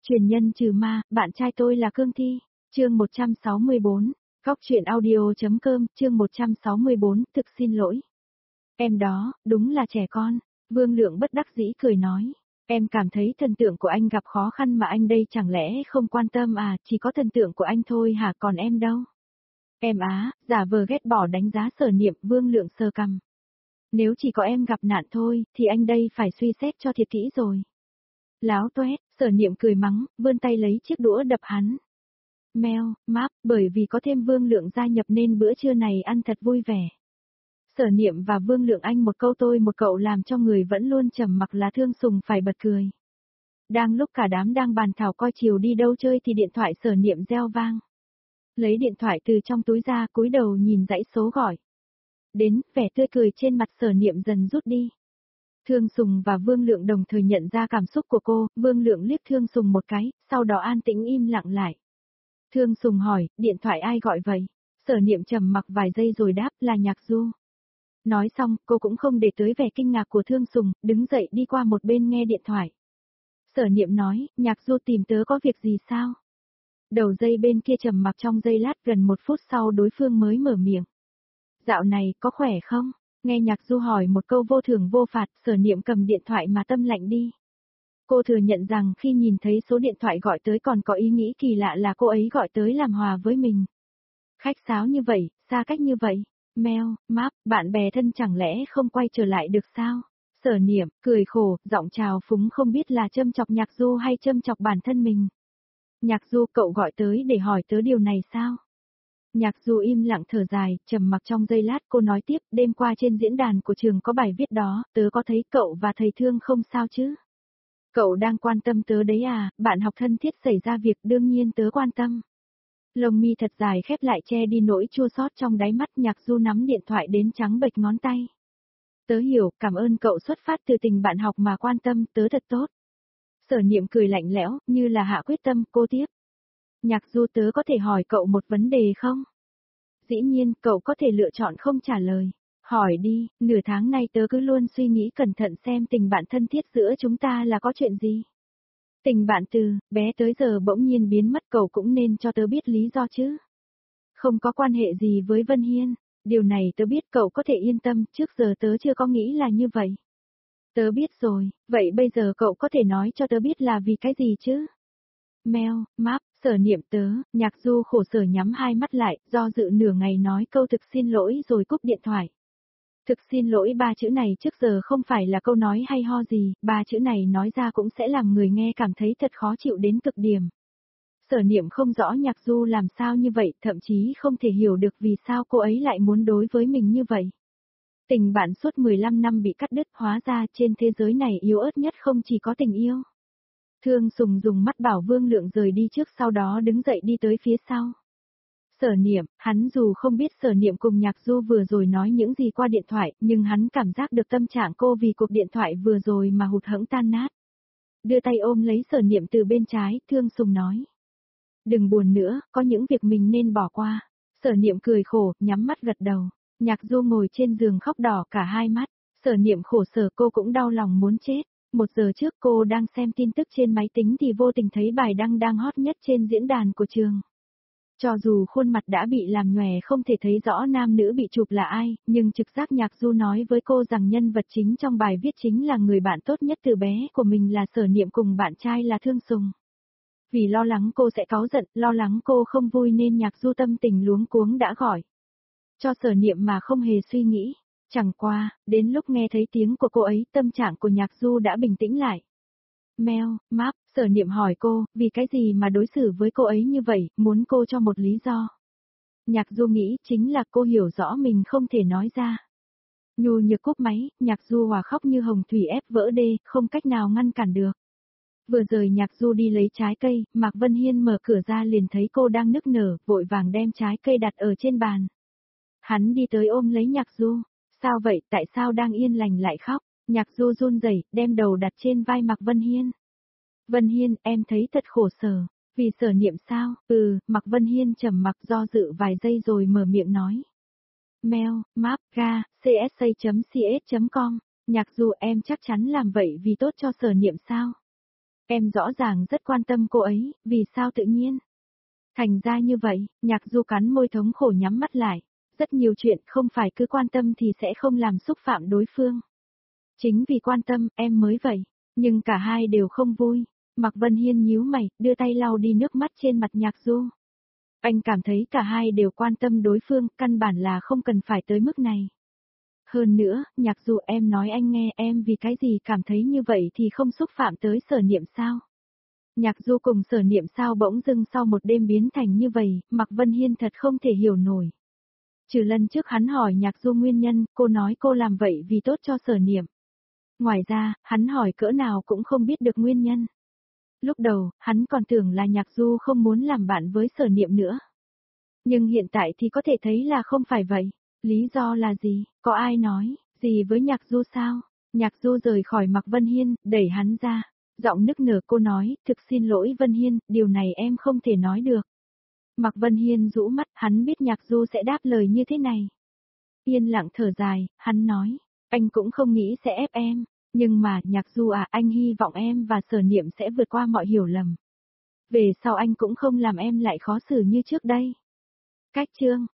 Truyền nhân trừ ma, bạn trai tôi là Cương Thi. Chương 164. Góc truyện audio.com, chương 164, thực xin lỗi. Em đó, đúng là trẻ con. Vương Lượng bất đắc dĩ cười nói. Em cảm thấy thần tượng của anh gặp khó khăn mà anh đây chẳng lẽ không quan tâm à, chỉ có thần tượng của anh thôi hả, còn em đâu. Em á, giả vờ ghét bỏ đánh giá Sở Niệm. Vương Lượng sờ cằm. Nếu chỉ có em gặp nạn thôi, thì anh đây phải suy xét cho thiệt kỹ rồi. Láo toét, Sở Niệm cười mắng, vươn tay lấy chiếc đũa đập hắn. Meo, máp, bởi vì có thêm Vương Lượng gia nhập nên bữa trưa này ăn thật vui vẻ. Sở Niệm và Vương Lượng anh một câu tôi một cậu làm cho người vẫn luôn trầm mặc là Thương Sùng phải bật cười. Đang lúc cả đám đang bàn thảo coi chiều đi đâu chơi thì điện thoại Sở Niệm reo vang. Lấy điện thoại từ trong túi ra, cúi đầu nhìn dãy số gọi. Đến, vẻ tươi cười trên mặt Sở Niệm dần rút đi. Thương Sùng và Vương Lượng đồng thời nhận ra cảm xúc của cô, Vương Lượng liếc Thương Sùng một cái, sau đó an tĩnh im lặng lại. Thương Sùng hỏi, điện thoại ai gọi vậy? Sở Niệm trầm mặc vài giây rồi đáp là Nhạc Du. Nói xong, cô cũng không để tới vẻ kinh ngạc của Thương Sùng, đứng dậy đi qua một bên nghe điện thoại. Sở Niệm nói, Nhạc Du tìm tớ có việc gì sao? Đầu dây bên kia trầm mặc trong giây lát, gần 1 phút sau đối phương mới mở miệng. Dạo này, có khỏe không? Nghe Nhạc Du hỏi một câu vô thưởng vô phạt, Sở Niệm cầm điện thoại mà tâm lạnh đi. Cô thừa nhận rằng khi nhìn thấy số điện thoại gọi tới còn có ý nghĩ kỳ lạ là cô ấy gọi tới làm hòa với mình. Khách sáo như vậy, xa cách như vậy, Meo, Máp, bạn bè thân chẳng lẽ không quay trở lại được sao? Sở Niệm, cười khổ, giọng trào phúng không biết là châm chọc Nhạc Du hay châm chọc bản thân mình. Nhạc Du, cậu gọi tới để hỏi tớ điều này sao? Nhạc Du im lặng thở dài, trầm mặc trong giây lát cô nói tiếp, đêm qua trên diễn đàn của trường có bài viết đó, tớ có thấy cậu và thầy Thương không sao chứ? Cậu đang quan tâm tớ đấy à, bạn học thân thiết xảy ra việc đương nhiên tớ quan tâm. Lông mi thật dài khép lại che đi nỗi chua xót trong đáy mắt. Nhạc Du nắm điện thoại đến trắng bệch ngón tay. Tớ hiểu, cảm ơn cậu xuất phát từ tình bạn học mà quan tâm, tớ thật tốt. Sở Niệm cười lạnh lẽo, như là hạ quyết tâm, cô tiếp. Nhạc Du, tớ có thể hỏi cậu một vấn đề không? Dĩ nhiên, cậu có thể lựa chọn không trả lời. Hỏi đi, nửa tháng nay tớ cứ luôn suy nghĩ cẩn thận xem tình bạn thân thiết giữa chúng ta là có chuyện gì. Tình bạn từ bé tới giờ bỗng nhiên biến mất, cậu cũng nên cho tớ biết lý do chứ. Không có quan hệ gì với Vân Hiên, điều này tớ biết, cậu có thể yên tâm, trước giờ tớ chưa có nghĩ là như vậy. Tớ biết rồi, vậy bây giờ cậu có thể nói cho tớ biết là vì cái gì chứ? Meo, Máp, Sở Niệm tớ. Nhạc Du khổ sở nhắm hai mắt lại, do dự nửa ngày nói câu thực xin lỗi rồi cúp điện thoại. Thực xin lỗi, 3 chữ này trước giờ không phải là câu nói hay ho gì, 3 chữ này nói ra cũng sẽ làm người nghe cảm thấy thật khó chịu đến cực điểm. Sở Niệm không rõ Nhạc Du làm sao như vậy, thậm chí không thể hiểu được vì sao cô ấy lại muốn đối với mình như vậy. Tình bạn suốt 15 năm bị cắt đứt, hóa ra trên thế giới này yếu ớt nhất không chỉ có tình yêu. Thương Sùng dùng mắt bảo Vương Lượng rời đi trước, sau đó đứng dậy đi tới phía sau. Sở Niệm, hắn dù không biết Sở Niệm cùng Nhạc Du vừa rồi nói những gì qua điện thoại, nhưng hắn cảm giác được tâm trạng cô vì cuộc điện thoại vừa rồi mà hụt hẫng tan nát. Đưa tay ôm lấy Sở Niệm từ bên trái, Thương Sùng nói. Đừng buồn nữa, có những việc mình nên bỏ qua. Sở Niệm cười khổ, nhắm mắt gật đầu. Nhạc Du ngồi trên giường khóc đỏ cả hai mắt. Sở Niệm khổ sở, cô cũng đau lòng muốn chết. 1 giờ trước cô đang xem tin tức trên máy tính thì vô tình thấy bài đăng đang hot nhất trên diễn đàn của trường. Cho dù khuôn mặt đã bị làm nhòe không thể thấy rõ nam nữ bị chụp là ai, nhưng trực giác Nhạc Du nói với cô rằng nhân vật chính trong bài viết chính là người bạn tốt nhất từ bé của mình là Sở Niệm cùng bạn trai là Thương Sùng. Vì lo lắng cô sẽ cáu giận, lo lắng cô không vui nên Nhạc Du tâm tình luống cuống đã gọi cho Sở Niệm mà không hề suy nghĩ. Chẳng qua, đến lúc nghe thấy tiếng của cô ấy, tâm trạng của Nhạc Du đã bình tĩnh lại. Meo, Máp, Sở Niệm hỏi cô, vì cái gì mà đối xử với cô ấy như vậy, muốn cô cho một lý do. Nhạc Du nghĩ chính là cô hiểu rõ mình không thể nói ra. Nhu nhược cúp máy, Nhạc Du hòa khóc như hồng thủy ép vỡ đê, không cách nào ngăn cản được. Vừa rời Nhạc Du đi lấy trái cây, Mạc Vân Hiên mở cửa ra liền thấy cô đang nức nở, vội vàng đem trái cây đặt ở trên bàn. Hắn đi tới ôm lấy Nhạc Du. Sao vậy, tại sao đang yên lành lại khóc? Nhạc Du run rẩy, đem đầu đặt trên vai Mạc Vân Hiên. Vân Hiên, em thấy thật khổ sở. Vì Sở Niệm sao? Mạc Vân Hiên trầm mặc do dự vài giây rồi mở miệng nói. Meo, Máp, Ga, csa.cs.com. Nhạc Du, em chắc chắn làm vậy vì tốt cho Sở Niệm sao? Em rõ ràng rất quan tâm cô ấy, vì sao tự nhiên? Thành ra như vậy, Nhạc Du cắn môi thống khổ nhắm mắt lại. Rất nhiều chuyện không phải cứ quan tâm thì sẽ không làm xúc phạm đối phương. Chính vì quan tâm, em mới vậy. Nhưng cả hai đều không vui. Mạc Vân Hiên nhíu mày, đưa tay lau đi nước mắt trên mặt Nhạc Du. Anh cảm thấy cả hai đều quan tâm đối phương, căn bản là không cần phải tới mức này. Hơn nữa, Nhạc Du em nói anh nghe em vì cái gì cảm thấy như vậy thì không xúc phạm tới Sở Niệm sao? Nhạc Du cùng Sở Niệm sao bỗng dưng sau một đêm biến thành như vậy, Mạc Vân Hiên thật không thể hiểu nổi. Trừ lần trước hắn hỏi Nhạc Du nguyên nhân, cô nói cô làm vậy vì tốt cho Sở Niệm. Ngoài ra, hắn hỏi cỡ nào cũng không biết được nguyên nhân. Lúc đầu, hắn còn tưởng là Nhạc Du không muốn làm bạn với Sở Niệm nữa. Nhưng hiện tại thì có thể thấy là không phải vậy. Lý do là gì? Có ai nói gì với Nhạc Du sao? Nhạc Du rời khỏi Mạc Vân Hiên, đẩy hắn ra. Giọng nức nở cô nói, thực xin lỗi Vân Hiên, điều này em không thể nói được. Mạc Vân Hiên rũ mắt, hắn biết Nhạc Du sẽ đáp lời như thế này. Yên lặng thở dài, hắn nói, anh cũng không nghĩ sẽ ép em, nhưng mà, Nhạc Du à, anh hy vọng em và Sở Niệm sẽ vượt qua mọi hiểu lầm. Về sau anh cũng không làm em lại khó xử như trước đây. Cách chương